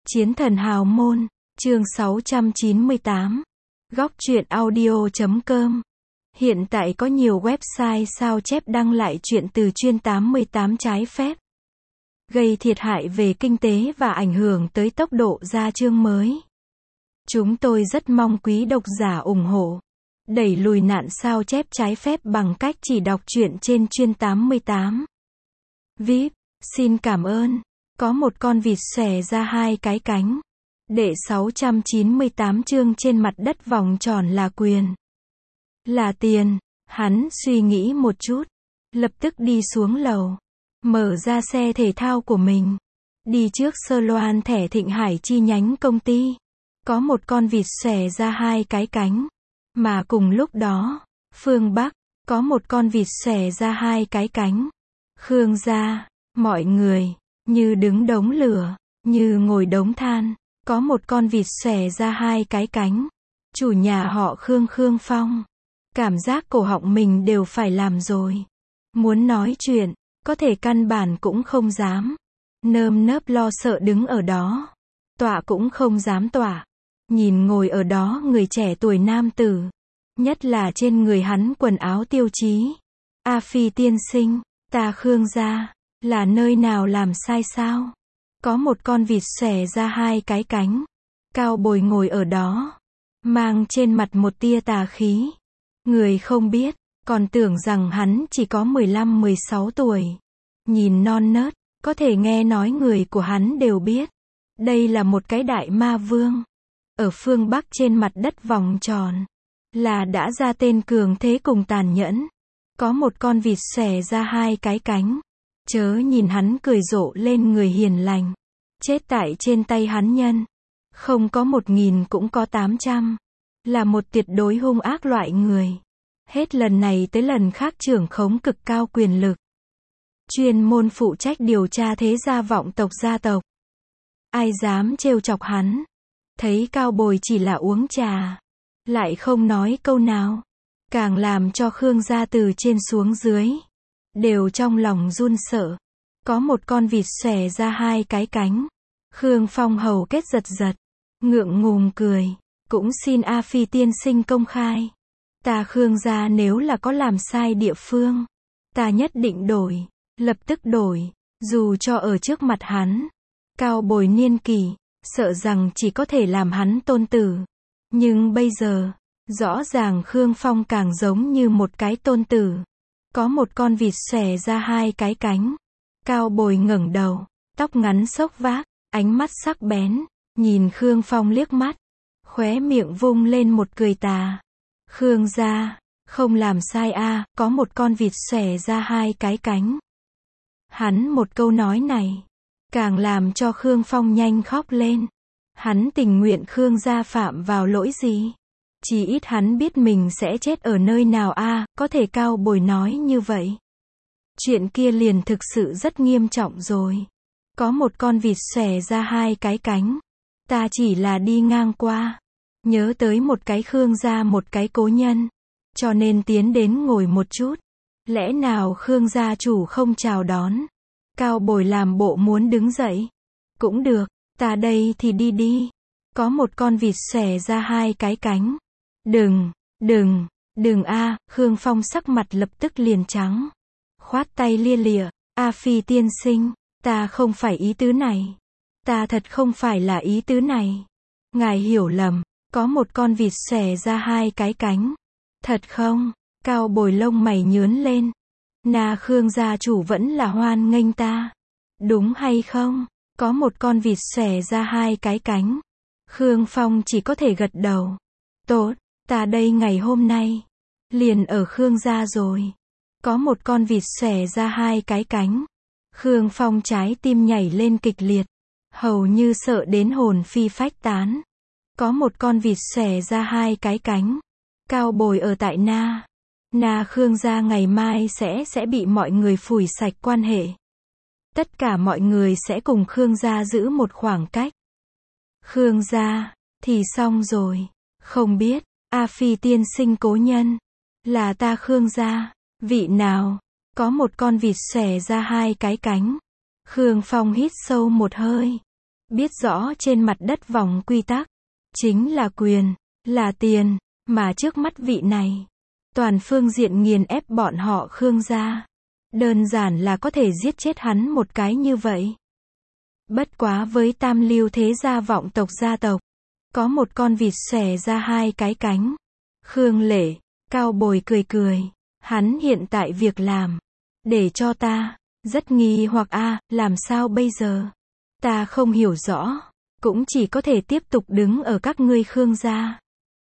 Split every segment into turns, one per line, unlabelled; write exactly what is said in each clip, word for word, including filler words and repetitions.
Chiến thần hào môn, chương sáu trăm chín mươi tám. Góc truyện audio chấm com. Hiện tại có nhiều website sao chép đăng lại truyện từ chuyên tám mươi tám trái phép, gây thiệt hại về kinh tế và ảnh hưởng tới tốc độ ra chương mới. Chúng tôi rất mong quý độc giả ủng hộ, đẩy lùi nạn sao chép trái phép bằng cách chỉ đọc truyện trên chuyên tám mươi tám. vê i pê, xin cảm ơn. Có một con vịt xòe ra hai cái cánh. Đệ sáu trăm chín mươi tám chương trên mặt đất vòng tròn là quyền, là tiền. Hắn suy nghĩ một chút, lập tức đi xuống lầu, mở ra xe thể thao của mình, đi trước sơ loan thẻ Thịnh Hải chi nhánh công ty. Có một con vịt xòe ra hai cái cánh. Mà cùng lúc đó, phương Bắc, có một con vịt xòe ra hai cái cánh. Khương gia, mọi người, như đứng đống lửa, như ngồi đống than. Có một con vịt xòe ra hai cái cánh. Chủ nhà họ Khương Khương Phong. Cảm giác cổ họng mình đều phải làm rồi. Muốn nói chuyện, có thể căn bản cũng không dám. Nơm nớp lo sợ đứng ở đó. Tọa cũng không dám tọa. Nhìn ngồi ở đó người trẻ tuổi nam tử. Nhất là trên người hắn quần áo tiêu chí. A Phi tiên sinh, ta Khương gia, là nơi nào làm sai sao? Có một con vịt xòe ra hai cái cánh. Cao bồi ngồi ở đó, mang trên mặt một tia tà khí. Người không biết, còn tưởng rằng hắn chỉ có mười lăm mười sáu tuổi. Nhìn non nớt, có thể nghe nói người của hắn đều biết. Đây là một cái đại ma vương. Ở phương Bắc trên mặt đất vòng tròn, là đã ra tên cường thế cùng tàn nhẫn. Có một con vịt xòe ra hai cái cánh. Chớ nhìn hắn cười rộ lên người hiền lành. Chết tại trên tay hắn nhân. Không có một nghìn cũng có tám trăm. Là một tuyệt đối hung ác loại người. Hết lần này tới lần khác trưởng khống cực cao quyền lực. Chuyên môn phụ trách điều tra thế gia vọng tộc gia tộc. Ai dám trêu chọc hắn. Thấy cao bồi chỉ là uống trà. Lại không nói câu nào. Càng làm cho Khương gia từ trên xuống dưới đều trong lòng run sợ. Có một con vịt xòe ra hai cái cánh. Khương Phong hầu kết giật giật, ngượng ngùng cười. Cũng xin A Phi tiên sinh công khai. Ta Khương gia nếu là có làm sai địa phương, ta nhất định đổi, lập tức đổi, dù cho ở trước mặt hắn. Cao bồi niên kỷ, sợ rằng chỉ có thể làm hắn tôn tử. Nhưng bây giờ, rõ ràng Khương Phong càng giống như một cái tôn tử. Có một con vịt xòe ra hai cái cánh. Cao bồi ngẩng đầu, tóc ngắn xốc vác, ánh mắt sắc bén, nhìn Khương Phong liếc mắt, khóe miệng vung lên một cười tà. Khương gia, không làm sai a, à, có một con vịt xòe ra hai cái cánh. Hắn một câu nói này, càng làm cho Khương Phong nhanh khóc lên. Hắn tình nguyện Khương gia phạm vào lỗi gì? Chỉ ít hắn biết mình sẽ chết ở nơi nào a, à, có thể cao bồi nói như vậy. Chuyện kia liền thực sự rất nghiêm trọng rồi. Có một con vịt xòe ra hai cái cánh. Ta chỉ là đi ngang qua. Nhớ tới một cái Khương gia một cái cố nhân. Cho nên tiến đến ngồi một chút. Lẽ nào Khương gia chủ không chào đón? Cao bồi làm bộ muốn đứng dậy. Cũng được, ta đây thì đi đi. Có một con vịt xòe ra hai cái cánh. Đừng, đừng, đừng a, à, Khương Phong sắc mặt lập tức liền trắng. Khoát tay lia lịa, A Phi tiên sinh, ta không phải ý tứ này. Ta thật không phải là ý tứ này. Ngài hiểu lầm, có một con vịt xòe ra hai cái cánh. Thật không? Cao bồi lông mày nhướn lên. Na Khương gia chủ vẫn là hoan nghênh ta. Đúng hay không? Có một con vịt xòe ra hai cái cánh. Khương Phong chỉ có thể gật đầu. Tốt, ta đây ngày hôm nay liền ở Khương gia rồi. Có một con vịt xòe ra hai cái cánh. Khương Phong trái tim nhảy lên kịch liệt, hầu như sợ đến hồn phi phách tán. Có một con vịt xòe ra hai cái cánh. Cao bồi ở tại Na. Na Khương gia ngày mai sẽ sẽ bị mọi người phủi sạch quan hệ. Tất cả mọi người sẽ cùng Khương gia giữ một khoảng cách. Khương gia, thì xong rồi. Không biết, A Phi tiên sinh cố nhân, là ta Khương gia. Vị nào? Có một con vịt xòe ra hai cái cánh. Khương Phong hít sâu một hơi. biết rõ trên mặt đất vòng quy tắc, chính là quyền, là tiền, mà trước mắt vị này, toàn phương diện nghiền ép bọn họ Khương gia. Đơn giản là có thể giết chết hắn một cái như vậy. Bất quá với tam lưu thế gia vọng tộc gia tộc, có một con vịt xòe ra hai cái cánh. Khương Lễ, Cao Bồi cười cười, hắn hiện tại việc làm, để cho ta, rất nghi hoặc a, à, làm sao bây giờ? Ta không hiểu rõ, cũng chỉ có thể tiếp tục đứng ở các ngươi Khương gia.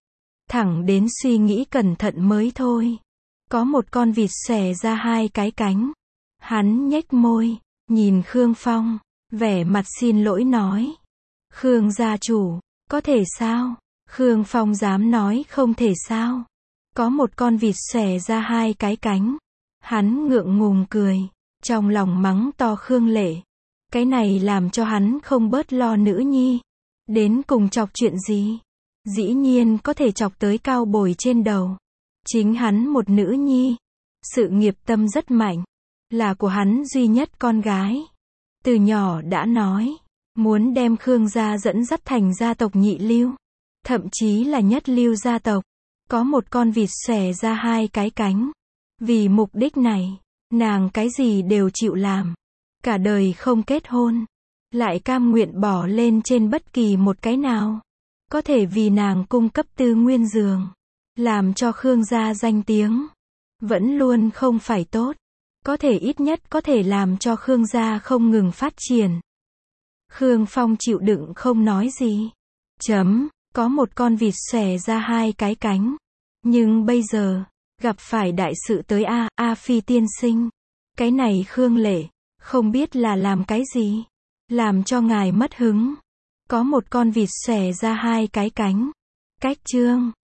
Thẳng đến suy nghĩ cẩn thận mới thôi. Có một con vịt xòe ra hai cái cánh. Hắn nhếch môi, nhìn Khương Phong, vẻ mặt xin lỗi nói. Khương gia chủ, có thể sao? Khương Phong dám nói không thể sao? Có một con vịt xòe ra hai cái cánh. Hắn ngượng ngùng cười, trong lòng mắng to Khương Lễ. Cái này làm cho hắn không bớt lo nữ nhi. Đến cùng chọc chuyện gì? Dĩ nhiên có thể chọc tới Cao Bồi trên đầu. Chính hắn một nữ nhi. Sự nghiệp tâm rất mạnh. Là của hắn duy nhất con gái. Từ nhỏ đã nói. Muốn đem Khương gia dẫn dắt thành gia tộc nhị lưu. Thậm chí là nhất lưu gia tộc. Có một con vịt xòe ra hai cái cánh. Vì mục đích này, nàng cái gì đều chịu làm. Cả đời không kết hôn. Lại cam nguyện bỏ lên trên bất kỳ một cái nào. Có thể vì nàng cung cấp tư nguyên giường. Làm cho Khương gia danh tiếng. Vẫn luôn không phải tốt. Có thể ít nhất có thể làm cho Khương gia không ngừng phát triển. Khương Phong chịu đựng không nói gì. Chấm, có một con vịt xòe ra hai cái cánh. Nhưng bây giờ, gặp phải đại sự tới A, A Phi tiên sinh. Cái này Khương Lễ, không biết là làm cái gì. Làm cho ngài mất hứng. Có một con vịt xòe ra hai cái cánh. Cách chương.